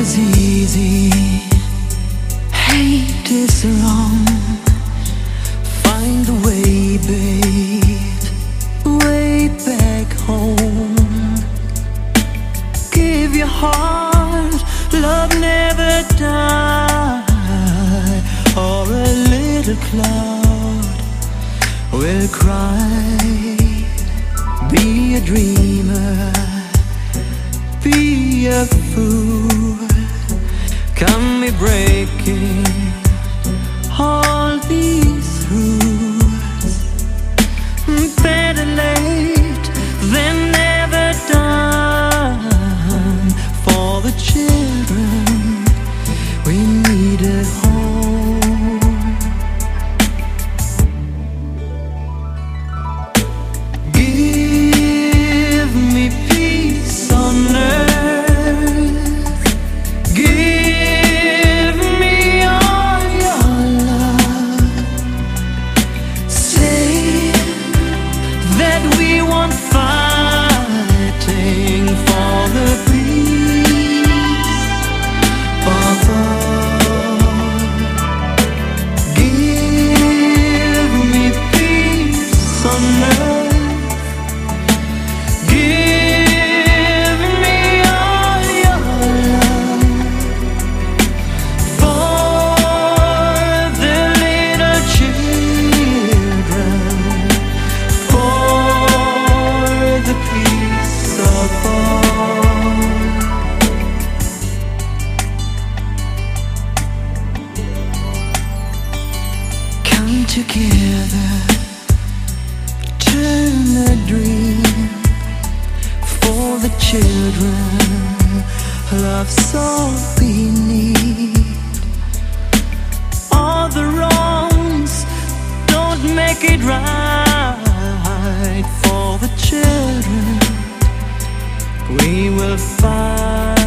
is easy, hate is wrong. Find the way, babe, way back home. Give your heart, love never die. Or a little cloud will cry. Be a dreamer, be a fool. Come be breaking all these rules. Better late than never done. For the children we need a home. Give me peace on earth. Give me all your love. Say that we won't fighting for the peace of all. Give me peace on earth. Give me all your love. For the little children, for the peace of all. Come together, turn a dream for the children. Love's all we need. All the wrongs don't make it right. For the children we will fight.